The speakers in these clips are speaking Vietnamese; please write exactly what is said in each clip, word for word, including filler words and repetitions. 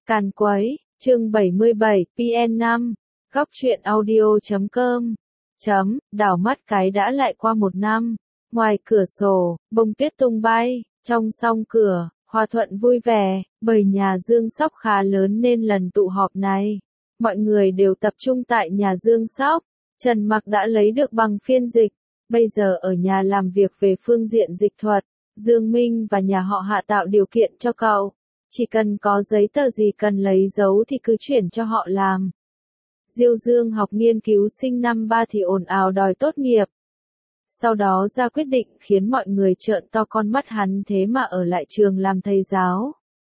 Càn quấy, chương bảy mươi bảy, pê en năm, góc truyện audio chấm com, chấm, đảo mắt cái đã lại qua một năm, ngoài cửa sổ, bông tuyết tung bay, trong song cửa, hòa thuận vui vẻ, bởi nhà Dương Sóc khá lớn nên lần tụ họp này, mọi người đều tập trung tại nhà Dương Sóc, Trần Mặc đã lấy được bằng phiên dịch, bây giờ ở nhà làm việc về phương diện dịch thuật, Dương Minh và nhà họ Hạ tạo điều kiện cho cậu. Chỉ cần có giấy tờ gì cần lấy dấu thì cứ chuyển cho họ làm. Diêu Dương học nghiên cứu sinh năm ba thì ồn ào đòi tốt nghiệp. Sau đó ra quyết định khiến mọi người trợn to con mắt hắn thế mà ở lại trường làm thầy giáo.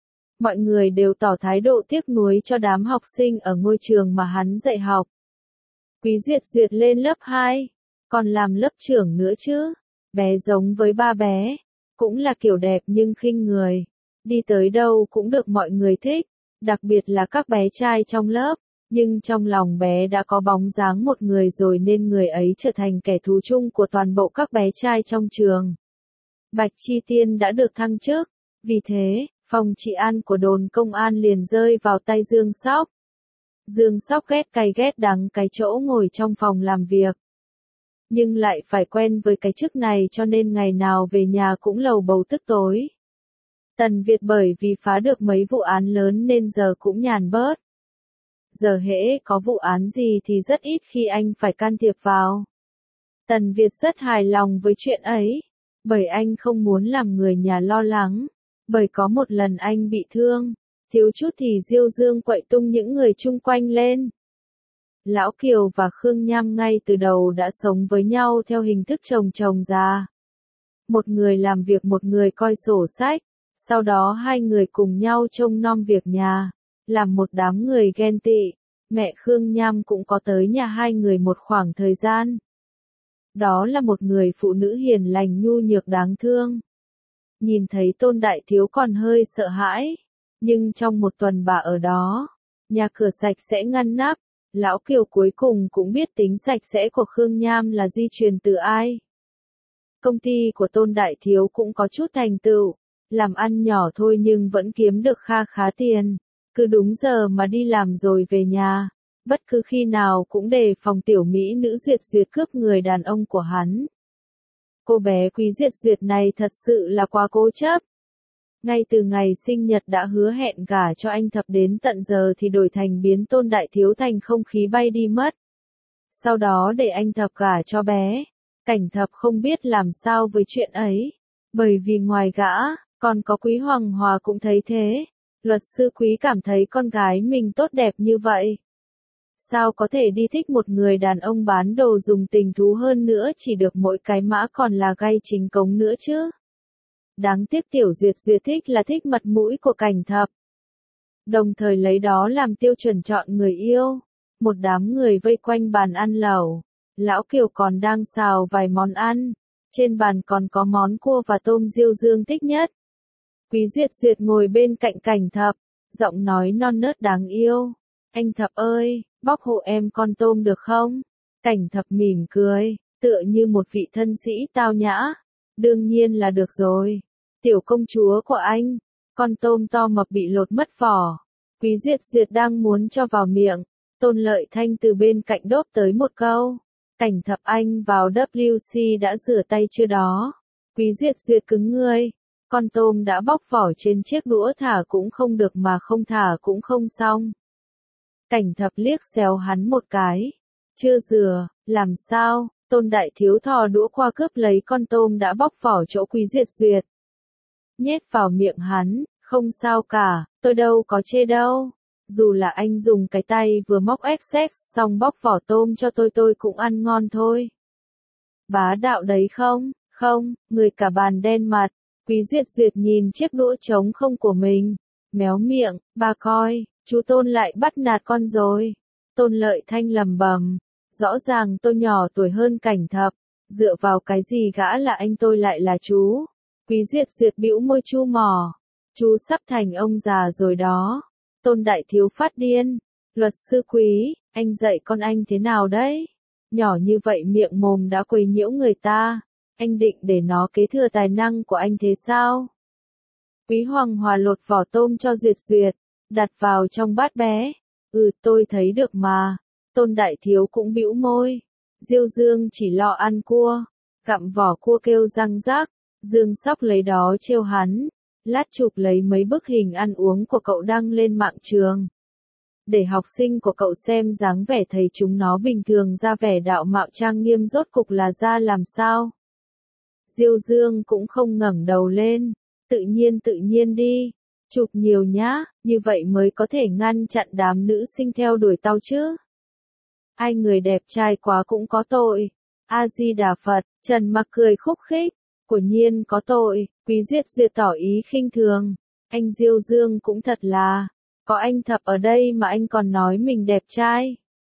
Mọi người đều tỏ thái độ tiếc nuối cho đám học sinh ở ngôi trường mà hắn dạy học. Quý Duyệt Duyệt lên lớp hai, còn làm lớp trưởng nữa chứ. Bé giống với ba bé, cũng là kiểu đẹp nhưng khinh người. Đi tới đâu cũng được mọi người thích, đặc biệt là các bé trai trong lớp, nhưng trong lòng bé đã có bóng dáng một người rồi nên người ấy trở thành kẻ thù chung của toàn bộ các bé trai trong trường. Bạch Chi Tiên đã được thăng chức, vì thế, phòng trị an của đồn công an liền rơi vào tay Dương Sóc. Dương Sóc ghét cay ghét đắng cái chỗ ngồi trong phòng làm việc. Nhưng lại phải quen với cái chức này cho nên ngày nào về nhà cũng lầu bầu tức tối. Tần Việt bởi vì phá được mấy vụ án lớn nên giờ cũng nhàn bớt. Giờ hễ có vụ án gì thì rất ít khi anh phải can thiệp vào. Tần Việt rất hài lòng với chuyện ấy, bởi anh không muốn làm người nhà lo lắng, bởi có một lần anh bị thương, thiếu chút thì Diêu Dương quậy tung những người chung quanh lên. Lão Kiều và Khương Nham ngay từ đầu đã sống với nhau theo hình thức chồng chồng già. Một người làm việc một người coi sổ sách. Sau đó hai người cùng nhau trông nom việc nhà, làm một đám người ghen tị, mẹ Khương Nham cũng có tới nhà hai người một khoảng thời gian. Đó là một người phụ nữ hiền lành nhu nhược đáng thương. Nhìn thấy Tôn Đại Thiếu còn hơi sợ hãi, nhưng trong một tuần bà ở đó, nhà cửa sạch sẽ ngăn nắp, Lão Kiều cuối cùng cũng biết tính sạch sẽ của Khương Nham là di truyền từ ai. Công ty của Tôn Đại Thiếu cũng có chút thành tựu. Làm ăn nhỏ thôi nhưng vẫn kiếm được kha khá tiền, cứ đúng giờ mà đi làm rồi về nhà, bất cứ khi nào cũng đề phòng tiểu mỹ nữ Duyệt Duyệt cướp người đàn ông của hắn. Cô bé Quý Duyệt Duyệt này thật sự là quá cố chấp. Ngay từ ngày sinh nhật đã hứa hẹn gả cho anh Thập đến tận giờ thì đổi thành biến Tôn Đại Thiếu thành không khí bay đi mất. Sau đó để anh Thập gả cho bé, Cảnh Thập không biết làm sao với chuyện ấy, bởi vì ngoài gã, còn có Quý Hoàng Hòa cũng thấy thế. Luật sư Quý cảm thấy con gái mình tốt đẹp như vậy. Sao có thể đi thích một người đàn ông bán đồ dùng tình thú hơn nữa chỉ được mỗi cái mã còn là gay chính cống nữa chứ. Đáng tiếc tiểu Duyệt Duyệt thích là thích mặt mũi của Cảnh Thập. Đồng thời lấy đó làm tiêu chuẩn chọn người yêu. Một đám người vây quanh bàn ăn lẩu. Lão Kiều còn đang xào vài món ăn. Trên bàn còn có món cua và tôm Diêu Dương thích nhất. Quý Duyệt Duyệt ngồi bên cạnh Cảnh Thập, giọng nói non nớt đáng yêu. Anh Thập ơi, bóc hộ em con tôm được không? Cảnh Thập mỉm cười, tựa như một vị thân sĩ tao nhã. Đương nhiên là được rồi. Tiểu công chúa của anh, con tôm to mập bị lột mất vỏ. Quý Duyệt Duyệt đang muốn cho vào miệng. Tôn Lợi Thanh từ bên cạnh đốp tới một câu. Cảnh Thập anh vào W C đã rửa tay chưa đó? Quý Duyệt Duyệt cứng người. Con tôm đã bóc vỏ trên chiếc đũa thả cũng không được mà không thả cũng không xong. Cảnh Thập liếc xéo hắn một cái. Chưa rửa, làm sao? Tôn Đại Thiếu thò đũa qua cướp lấy con tôm đã bóc vỏ chỗ Quý Duyệt Duyệt. Nhét vào miệng hắn, không sao cả, tôi đâu có chê đâu. Dù là anh dùng cái tay vừa móc Essex xong bóc vỏ tôm cho tôi tôi cũng ăn ngon thôi. Bá đạo đấy không? Không, người cả bàn đen mặt. Quý Duyệt Duyệt nhìn chiếc đũa trống không của mình, méo miệng, bà coi, chú Tôn lại bắt nạt con rồi. Tôn Lợi Thanh lầm bầm, rõ ràng tôi nhỏ tuổi hơn Cảnh Thập, dựa vào cái gì gã là anh tôi lại là chú. Quý Duyệt Duyệt bĩu môi chu mỏ, chú sắp thành ông già rồi đó. Tôn Đại Thiếu phát điên, luật sư Quý, anh dạy con anh thế nào đấy? Nhỏ như vậy miệng mồm đã quấy nhiễu người ta. Anh định để nó kế thừa tài năng của anh thế sao? Quý Hoàng Hòa lột vỏ tôm cho Duyệt Duyệt, đặt vào trong bát bé. Ừ, tôi thấy được mà. Tôn Đại Thiếu cũng bĩu môi. Diêu Dương chỉ lo ăn cua, gặm vỏ cua kêu răng rác. Dương Sóc lấy đó trêu hắn, lát chụp lấy mấy bức hình ăn uống của cậu đăng lên mạng trường. Để học sinh của cậu xem dáng vẻ thầy chúng nó bình thường ra vẻ đạo mạo trang nghiêm rốt cục là ra làm sao. Diêu Dương cũng không ngẩng đầu lên, tự nhiên tự nhiên đi, chụp nhiều nhá, như vậy mới có thể ngăn chặn đám nữ sinh theo đuổi tao chứ. Ai người đẹp trai quá cũng có tội. A-di-đà Phật, Trần Mặc cười khúc khích, quả nhiên có tội. Quý Duyệt Duyệt tỏ ý khinh thường, anh Diêu Dương cũng thật là, có anh Thập ở đây mà anh còn nói mình đẹp trai.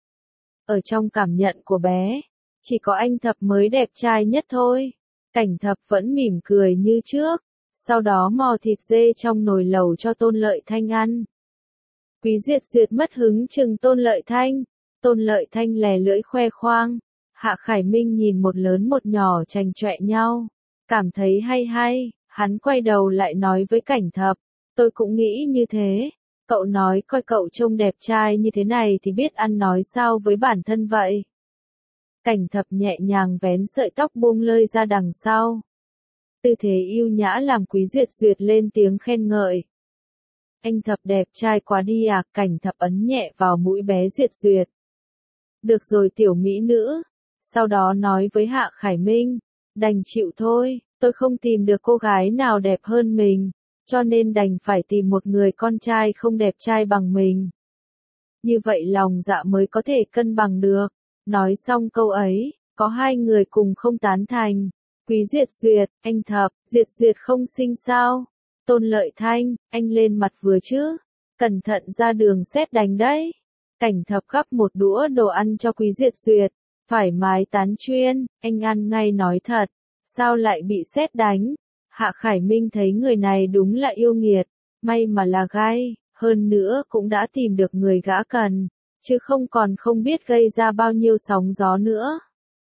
Ở trong cảm nhận của bé, chỉ có anh Thập mới đẹp trai nhất thôi. Cảnh Thập vẫn mỉm cười như trước, sau đó mò thịt dê trong nồi lẩu cho Tôn Lợi Thanh ăn. Quý Duyệt Duyệt mất hứng chừng Tôn Lợi Thanh, Tôn Lợi Thanh lè lưỡi khoe khoang. Hạ Khải Minh nhìn một lớn một nhỏ chành chọe nhau, cảm thấy hay hay, hắn quay đầu lại nói với Cảnh Thập, tôi cũng nghĩ như thế, cậu nói coi cậu trông đẹp trai như thế này thì biết ăn nói sao với bản thân vậy. Cảnh Thập nhẹ nhàng vén sợi tóc buông lơi ra đằng sau. Tư thế yêu nhã làm Quý Duyệt Duyệt lên tiếng khen ngợi. Anh Thập đẹp trai quá đi à, Cảnh Thập ấn nhẹ vào mũi bé Duyệt Duyệt. Được rồi tiểu mỹ nữ. Sau đó nói với Hạ Khải Minh, đành chịu thôi, tôi không tìm được cô gái nào đẹp hơn mình, cho nên đành phải tìm một người con trai không đẹp trai bằng mình. Như vậy lòng dạ mới có thể cân bằng được. Nói xong câu ấy, có hai người cùng không tán thành. Quý Duyệt Duyệt, anh Thập, Duyệt Duyệt không sinh sao? Tôn Lợi Thanh, anh lên mặt vừa chứ? Cẩn thận ra đường sét đánh đấy. Cảnh Thập gắp một đũa đồ ăn cho Quý Duyệt Duyệt. Thoải mái tán chuyên, anh ăn ngay nói thật, sao lại bị sét đánh? Hạ Khải Minh thấy người này đúng là yêu nghiệt, may mà là gai, hơn nữa cũng đã tìm được người gã cần, chứ không còn không biết gây ra bao nhiêu sóng gió nữa.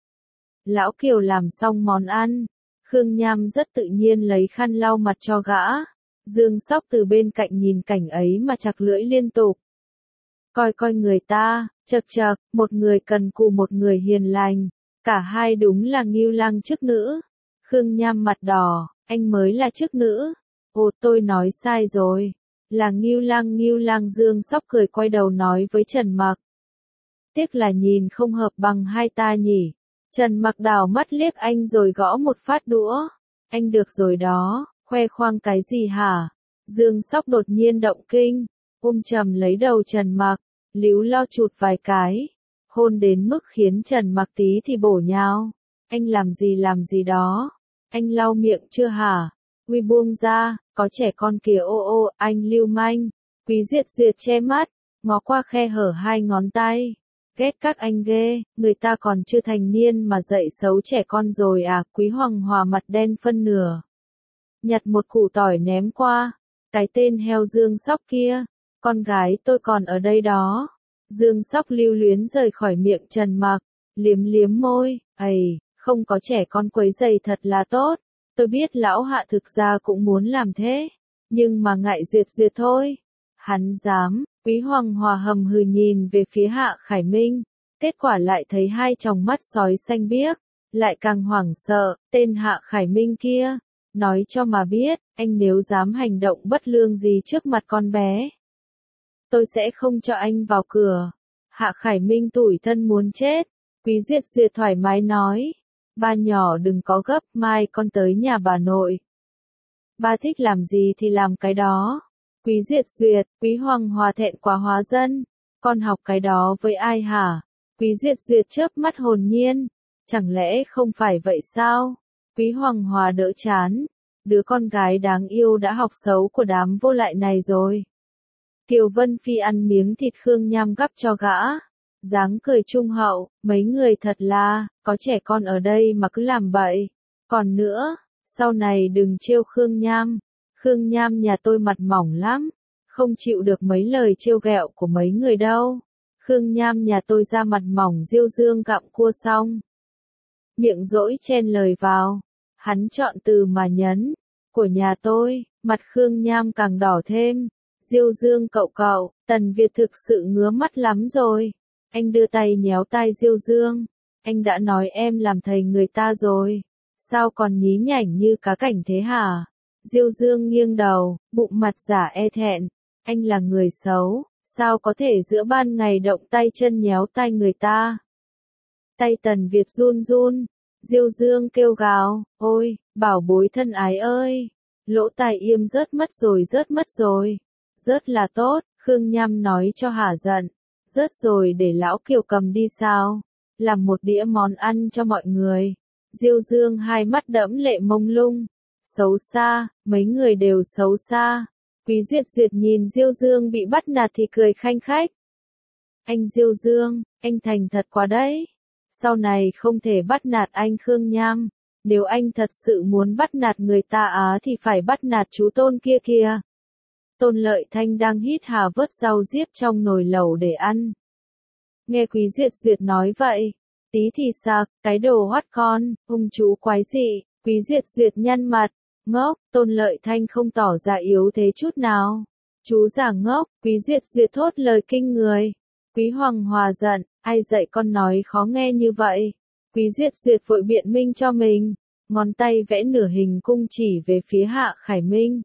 Lão Kiều làm xong món ăn, Khương Nham rất tự nhiên lấy khăn lau mặt cho gã, Dương Sóc từ bên cạnh nhìn cảnh ấy mà chặt lưỡi liên tục. Coi coi người ta, chật chật, một người cần cù một người hiền lành, cả hai đúng là Ngưu Lang chức nữ. Khương Nham mặt đỏ, anh mới là chức nữ. Ồ tôi nói sai rồi, là Ngưu Lang Ngưu Lang. Dương Sóc cười quay đầu nói với Trần Mặc. Tiếc là nhìn không hợp bằng hai ta nhỉ. Trần Mặc đảo mắt liếc anh rồi gõ một phát đũa. Anh được rồi đó, khoe khoang cái gì hả? Dương Sóc đột nhiên động kinh, ôm chầm lấy đầu Trần Mặc, líu lo chụt vài cái, hôn đến mức khiến Trần Mặc tí thì bổ nhào. Anh làm gì làm gì đó? Anh lau miệng chưa hả? Uy buông ra, có trẻ con kìa ô ô, anh lưu manh. Quý Duyệt Duyệt che mắt, ngó qua khe hở hai ngón tay. Ghét các anh ghê, người ta còn chưa thành niên mà dạy xấu trẻ con rồi à. Quý Hoàng Hòa mặt đen phân nửa, nhặt một củ tỏi ném qua. Cái tên heo Dương Sóc kia, con gái tôi còn ở đây đó. Dương Sóc lưu luyến rời khỏi miệng Trần Mặc, liếm liếm môi, ầy, không có trẻ con quấy giày thật là tốt. Tôi biết lão Hạ thực ra cũng muốn làm thế, nhưng mà ngại Duyệt Duyệt thôi. Hắn dám. Quý Hoàng Hòa hầm hừ nhìn về phía Hạ Khải Minh, kết quả lại thấy hai tròng mắt sói xanh biếc, lại càng hoảng sợ. Tên Hạ Khải Minh kia, nói cho mà biết, anh nếu dám hành động bất lương gì trước mặt con bé, tôi sẽ không cho anh vào cửa. Hạ Khải Minh tủi thân muốn chết. Quý Duyệt Duyệt thoải mái nói, ba nhỏ đừng có gấp, mai con tới nhà bà nội. Ba thích làm gì thì làm cái đó. Quý Duyệt Duyệt, Quý Hoàng Hòa thẹn quá hóa dân, con học cái đó với ai hả? Quý Duyệt Duyệt chớp mắt hồn nhiên, chẳng lẽ không phải vậy sao? Quý Hoàng Hòa đỡ chán, đứa con gái đáng yêu đã học xấu của đám vô lại này rồi. Kiều Vân Phi ăn miếng thịt Khương Nham gắp cho gã, dáng cười trung hậu, mấy người thật là, có trẻ con ở đây mà cứ làm bậy. Còn nữa, sau này đừng trêu Khương Nham. Khương Nham nhà tôi mặt mỏng lắm, không chịu được mấy lời trêu ghẹo của mấy người đâu. Khương Nham nhà tôi ra mặt mỏng Diêu Dương gặm cua xong, miệng dỗi chen lời vào, hắn chọn từ mà nhấn, của nhà tôi. Mặt Khương Nham càng đỏ thêm, Diêu Dương cậu cậu, Tần Việt thực sự ngứa mắt lắm rồi. Anh đưa tay nhéo tai Diêu Dương. Anh đã nói em làm thầy người ta rồi. Sao còn nhí nhảnh như cá cảnh thế hả? Diêu Dương nghiêng đầu, bụng mặt giả e thẹn. Anh là người xấu, sao có thể giữa ban ngày động tay chân nhéo tai người ta? Tay Tần Việt run run. Diêu Dương kêu gào, ôi, bảo bối thân ái ơi. Lỗ tai im rớt mất rồi rớt mất rồi. Rớt là tốt, Khương Nham nói cho hả giận. Rớt rồi để lão Kiều cầm đi sao? Làm một đĩa món ăn cho mọi người. Diêu Dương hai mắt đẫm lệ mông lung. Xấu xa, mấy người đều xấu xa. Quý Duyệt Duyệt nhìn Diêu Dương bị bắt nạt thì cười khanh khách. Anh Diêu Dương, anh thành thật quá đấy. Sau này không thể bắt nạt anh Khương Nham. Nếu anh thật sự muốn bắt nạt người ta á thì phải bắt nạt chú Tôn kia kìa. Tôn Lợi Thanh đang hít hà vớt rau diếp trong nồi lẩu để ăn. Nghe Quý Duyệt Duyệt nói vậy, tí thì sặc, cái đồ hoắt con, hung chú quái dị. Quý Duyệt Duyệt nhăn mặt, ngốc, Tôn Lợi Thanh không tỏ ra yếu thế chút nào. Chú giả ngốc, Quý Duyệt Duyệt thốt lời kinh người. Quý Hoàng Hòa giận, ai dạy con nói khó nghe như vậy? Quý Duyệt Duyệt vội biện minh cho mình, ngón tay vẽ nửa hình cung chỉ về phía Hạ Khải Minh.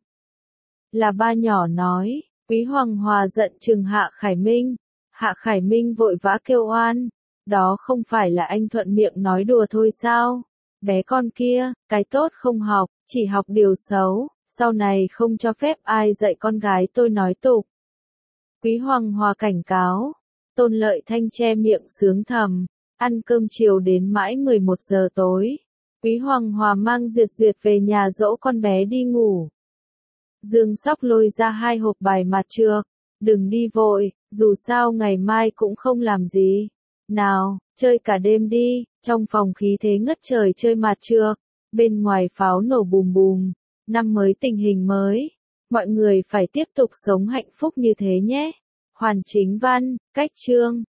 Là ba nhỏ nói, Quý Hoàng Hòa giận chừng Hạ Khải Minh. Hạ Khải Minh vội vã kêu oan, đó không phải là anh thuận miệng nói đùa thôi sao? Bé con kia, cái tốt không học, chỉ học điều xấu, sau này không cho phép ai dạy con gái tôi nói tục. Quý Hoàng Hòa cảnh cáo. Tôn Lợi Thanh che miệng sướng thầm, ăn cơm chiều đến mãi mười một giờ tối. Quý Hoàng Hòa mang Duyệt Duyệt về nhà dỗ con bé đi ngủ. Dương Sóc lôi ra hai hộp bài mặt trược. Đừng đi vội, dù sao ngày mai cũng không làm gì. Nào, chơi cả đêm đi, trong phòng khí thế ngất trời chơi mặt trược. Bên ngoài pháo nổ bùm bùm, năm mới tình hình mới. Mọi người phải tiếp tục sống hạnh phúc như thế nhé. Hoàn Chính Văn, Cách Chương